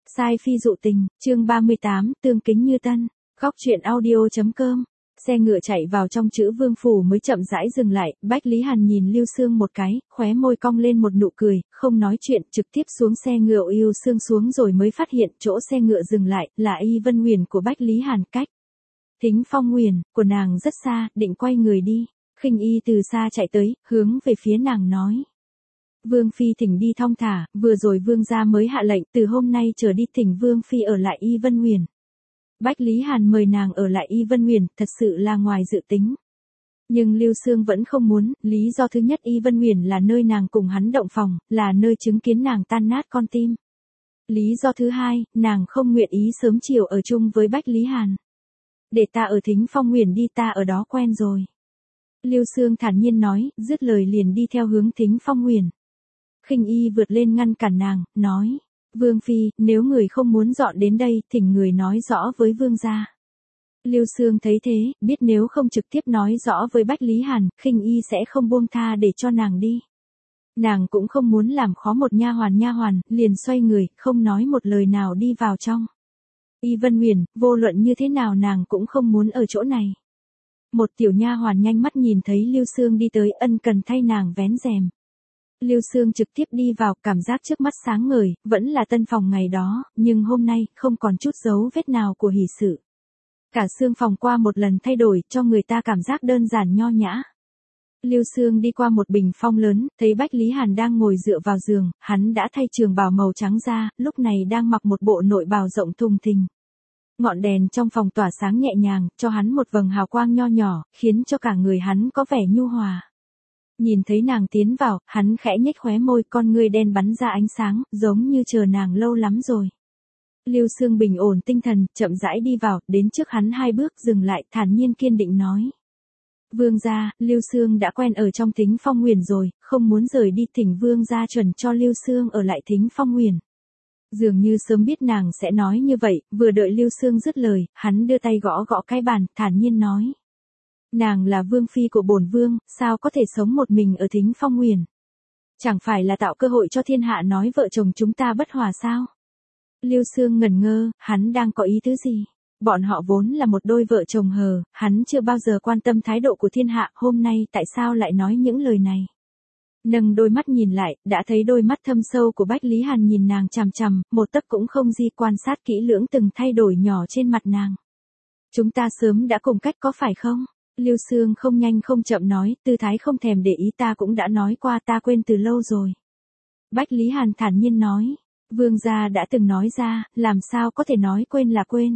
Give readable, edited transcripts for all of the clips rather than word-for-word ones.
Sai phi dụ tình, chương 38, tương kính như tân. Góc truyện audio.com. Xe ngựa chạy vào trong chữ Vương phủ mới chậm rãi dừng lại, Bách Lý Hàn nhìn Lưu Sương một cái, khóe môi cong lên một nụ cười, không nói chuyện, trực tiếp xuống xe ngựa yêu Sương xuống rồi mới phát hiện chỗ xe ngựa dừng lại, là Y Vân Nguyền của Bách Lý Hàn, cách Thính Phong Nguyền của nàng rất xa, định quay người đi. Khinh Y từ xa chạy tới, hướng về phía nàng nói. Vương Phi thỉnh đi thong thả, vừa rồi Vương gia mới hạ lệnh, từ hôm nay trở đi thỉnh Vương Phi ở lại Y Vân Nguyền. Bách Lý Hàn mời nàng ở lại Y Vân Nguyền, thật sự là ngoài dự tính. Nhưng Lưu Sương vẫn không muốn, lý do thứ nhất Y Vân Nguyền là nơi nàng cùng hắn động phòng, là nơi chứng kiến nàng tan nát con tim. Lý do thứ hai, nàng không nguyện ý sớm chiều ở chung với Bách Lý Hàn. Để ta ở Thính Phong Nguyền đi, ta ở đó quen rồi. Lưu Sương thản nhiên nói, dứt lời liền đi theo hướng Thính Phong Nguyền. Khinh Y vượt lên ngăn cản nàng, nói. Vương Phi, nếu người không muốn dọn đến đây, thỉnh người nói rõ với Vương gia. Lưu Sương thấy thế, biết nếu không trực tiếp nói rõ với Bách Lý Hàn, Khinh Y sẽ không buông tha để cho nàng đi. Nàng cũng không muốn làm khó một nha hoàn, liền xoay người, không nói một lời nào đi vào trong. Y Vân Nguyền, vô luận như thế nào nàng cũng không muốn ở chỗ này. Một tiểu nha hoàn nhanh mắt nhìn thấy Lưu Sương đi tới, ân cần thay nàng vén rèm. Lưu Sương trực tiếp đi vào, cảm giác trước mắt sáng ngời, vẫn là tân phòng ngày đó, nhưng hôm nay, không còn chút dấu vết nào của hỷ sự. Cả xương phòng qua một lần thay đổi, cho người ta cảm giác đơn giản nho nhã. Lưu Sương đi qua một bình phong lớn, thấy Bách Lý Hàn đang ngồi dựa vào giường, hắn đã thay trường bào màu trắng ra, lúc này đang mặc một bộ nội bào rộng thùng thình. Ngọn đèn trong phòng tỏa sáng nhẹ nhàng, cho hắn một vầng hào quang nho nhỏ, khiến cho cả người hắn có vẻ nhu hòa. Nhìn thấy nàng tiến vào, hắn khẽ nhếch khóe môi, con ngươi đen bắn ra ánh sáng, giống như chờ nàng lâu lắm rồi. Lưu Sương bình ổn tinh thần, chậm rãi đi vào, đến trước hắn 2 bước dừng lại, thản nhiên kiên định nói. Vương gia, Lưu Sương đã quen ở trong Thính Phong Nguyền rồi, không muốn rời đi, thỉnh Vương gia chuẩn cho Lưu Sương ở lại Thính Phong Nguyền. Dường như sớm biết nàng sẽ nói như vậy, vừa đợi Lưu Sương dứt lời, hắn đưa tay gõ gõ cái bàn, thản nhiên nói. Nàng là Vương Phi của bổn Vương, sao có thể sống một mình ở Thính Phong Nguyền? Chẳng phải là tạo cơ hội cho thiên hạ nói vợ chồng chúng ta bất hòa sao? Lưu Sương ngẩn ngơ, hắn đang có ý tứ gì? Bọn họ vốn là một đôi vợ chồng hờ, hắn chưa bao giờ quan tâm thái độ của thiên hạ, hôm nay tại sao lại nói những lời này? Nâng đôi mắt nhìn lại, đã thấy đôi mắt thâm sâu của Bách Lý Hàn nhìn nàng chằm chằm, một tấc cũng không di, quan sát kỹ lưỡng từng thay đổi nhỏ trên mặt nàng. Chúng ta sớm đã cùng cách có phải không? Lưu Sương không nhanh không chậm nói, tư thái không thèm để ý, ta cũng đã nói qua, ta quên từ lâu rồi. Bách Lý Hàn thản nhiên nói, Vương gia đã từng nói ra, làm sao có thể nói quên là quên.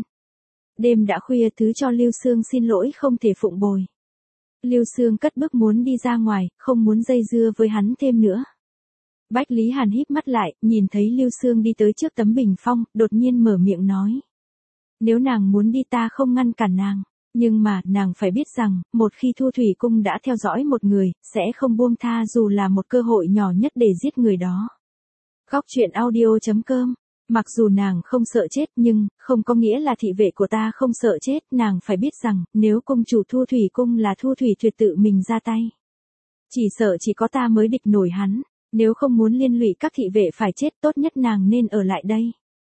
Đêm đã khuya, thứ cho Lưu Sương xin lỗi không thể phụng bồi. Lưu Sương cất bước muốn đi ra ngoài, không muốn dây dưa với hắn thêm nữa. Bách Lý Hàn híp mắt lại, nhìn thấy Lưu Sương đi tới trước tấm bình phong, đột nhiên mở miệng nói. Nếu nàng muốn đi ta không ngăn cản nàng. Nhưng mà, nàng phải biết rằng, một khi Thu Thủy Cung đã theo dõi một người, sẽ không buông tha dù là một cơ hội nhỏ nhất để giết người đó. Góc truyện audio.com. Mặc dù nàng không sợ chết nhưng, không có nghĩa là thị vệ của ta không sợ chết, nàng phải biết rằng, nếu cung chủ Thu Thủy Cung là Thu Thủy Tuyệt tự mình ra tay. Chỉ sợ chỉ có ta mới địch nổi hắn, nếu không muốn liên lụy các thị vệ phải chết, tốt nhất nàng nên ở lại đây.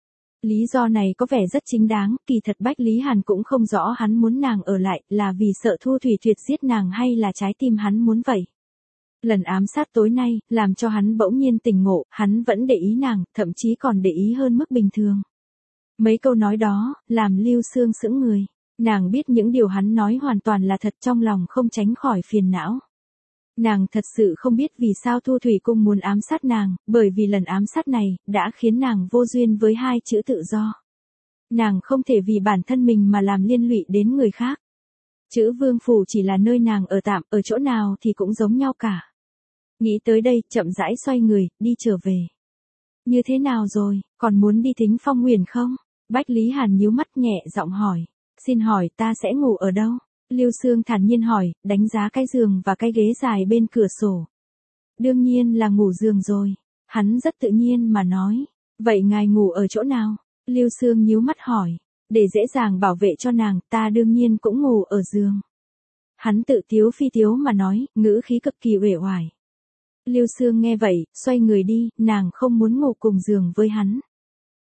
Lý do này có vẻ rất chính đáng, kỳ thật Bách Lý Hàn cũng không rõ hắn muốn nàng ở lại, là vì sợ Thu Thủy Tuyệt giết nàng hay là trái tim hắn muốn vậy. Lần ám sát tối nay, làm cho hắn bỗng nhiên tỉnh ngộ, hắn vẫn để ý nàng, thậm chí còn để ý hơn mức bình thường. Mấy câu nói đó, làm Lưu Sương sững người. Nàng biết những điều hắn nói hoàn toàn là thật, trong lòng không tránh khỏi phiền não. Nàng thật sự không biết vì sao Thu Thủy Cung muốn ám sát nàng, bởi vì lần ám sát này, đã khiến nàng vô duyên với 2 chữ tự do. Nàng không thể vì bản thân mình mà làm liên lụy đến người khác. Chữ Vương Phủ chỉ là nơi nàng ở tạm, ở chỗ nào thì cũng giống nhau cả. Nghĩ tới đây, chậm rãi xoay người, đi trở về. Như thế nào rồi, còn muốn đi Thính Phong Nguyền không? Bách Lý Hàn nhíu mắt nhẹ giọng hỏi. Xin hỏi ta sẽ ngủ ở đâu? Lưu Sương thản nhiên hỏi, đánh giá cái giường và cái ghế dài bên cửa sổ. Đương nhiên là ngủ giường rồi. Hắn rất tự nhiên mà nói. Vậy ngài ngủ ở chỗ nào? Lưu Sương nhíu mắt hỏi. Để dễ dàng bảo vệ cho nàng, ta đương nhiên cũng ngủ ở giường. Hắn tự tiếu phi tiếu mà nói, ngữ khí cực kỳ uể oải. Lưu Sương nghe vậy, xoay người đi, nàng không muốn ngủ cùng giường với hắn.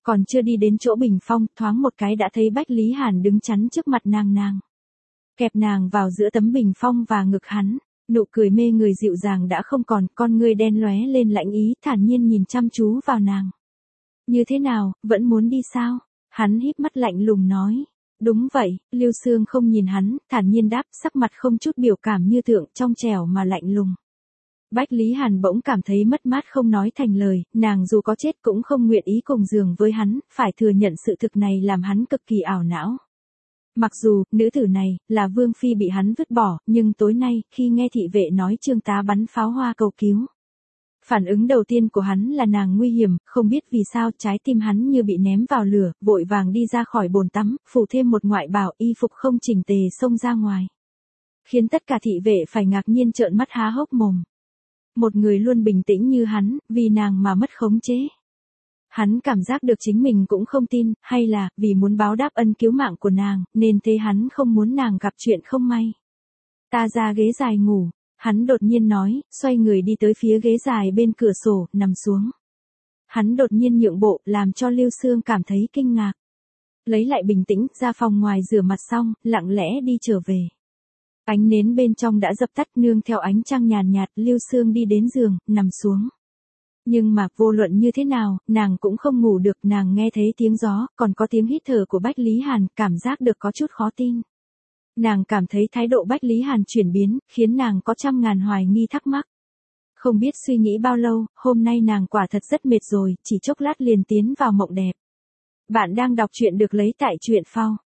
Còn chưa đi đến chỗ bình phong, thoáng một cái đã thấy Bách Lý Hàn đứng chắn trước mặt nàng. Kẹp nàng vào giữa tấm bình phong và ngực hắn, nụ cười mê người dịu dàng đã không còn, con ngươi đen lóe lên lãnh ý, thản nhiên nhìn chăm chú vào nàng. Như thế nào, vẫn muốn đi sao? Hắn híp mắt lạnh lùng nói. Đúng vậy, Lưu Sương không nhìn hắn, thản nhiên đáp, sắc mặt không chút biểu cảm như tượng, trong trẻo mà lạnh lùng. Bách Lý Hàn bỗng cảm thấy mất mát không nói thành lời, nàng dù có chết cũng không nguyện ý cùng giường với hắn, phải thừa nhận sự thực này làm hắn cực kỳ ảo não. Mặc dù, nữ tử này, là Vương Phi bị hắn vứt bỏ, nhưng tối nay, khi nghe thị vệ nói Trương tá bắn pháo hoa cầu cứu. Phản ứng đầu tiên của hắn là nàng nguy hiểm, không biết vì sao trái tim hắn như bị ném vào lửa, vội vàng đi ra khỏi bồn tắm, phủ thêm một ngoại bào y phục không chỉnh tề xông ra ngoài. Khiến tất cả thị vệ phải ngạc nhiên trợn mắt há hốc mồm. Một người luôn bình tĩnh như hắn, vì nàng mà mất khống chế. Hắn cảm giác được chính mình cũng không tin, hay là, vì muốn báo đáp ân cứu mạng của nàng, nên thế hắn không muốn nàng gặp chuyện không may. Ta ra ghế dài ngủ, hắn đột nhiên nói, xoay người đi tới phía ghế dài bên cửa sổ, nằm xuống. Hắn đột nhiên nhượng bộ, làm cho Lưu Sương cảm thấy kinh ngạc. Lấy lại bình tĩnh, ra phòng ngoài rửa mặt xong, lặng lẽ đi trở về. Ánh nến bên trong đã dập tắt, nương theo ánh trăng nhàn nhạt, Lưu Sương đi đến giường, nằm xuống. Nhưng mà, vô luận như thế nào, nàng cũng không ngủ được, nàng nghe thấy tiếng gió, còn có tiếng hít thở của Bách Lý Hàn, cảm giác được có chút khó tin. Nàng cảm thấy thái độ Bách Lý Hàn chuyển biến, khiến nàng có trăm ngàn hoài nghi thắc mắc. Không biết suy nghĩ bao lâu, hôm nay nàng quả thật rất mệt rồi, chỉ chốc lát liền tiến vào mộng đẹp. Bạn đang đọc truyện được lấy tại truyện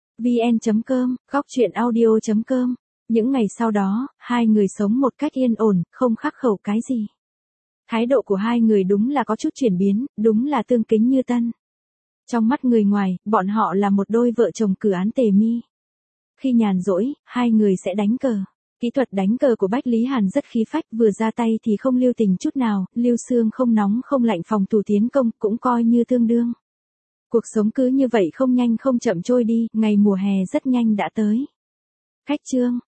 vn.com, goctruyện audio.com. Những ngày sau đó, hai người sống một cách yên ổn, không khắc khẩu cái gì. Thái độ của hai người đúng là có chút chuyển biến, đúng là tương kính như tân. Trong mắt người ngoài, bọn họ là một đôi vợ chồng cử án tề mi. Khi nhàn rỗi, hai người sẽ đánh cờ. Kỹ thuật đánh cờ của Bách Lý Hàn rất khí phách, vừa ra tay thì không lưu tình chút nào, Lưu Sương không nóng không lạnh, phòng thủ tiến công, cũng coi như tương đương. Cuộc sống cứ như vậy không nhanh không chậm trôi đi, ngày mùa hè rất nhanh đã tới. Khách chương.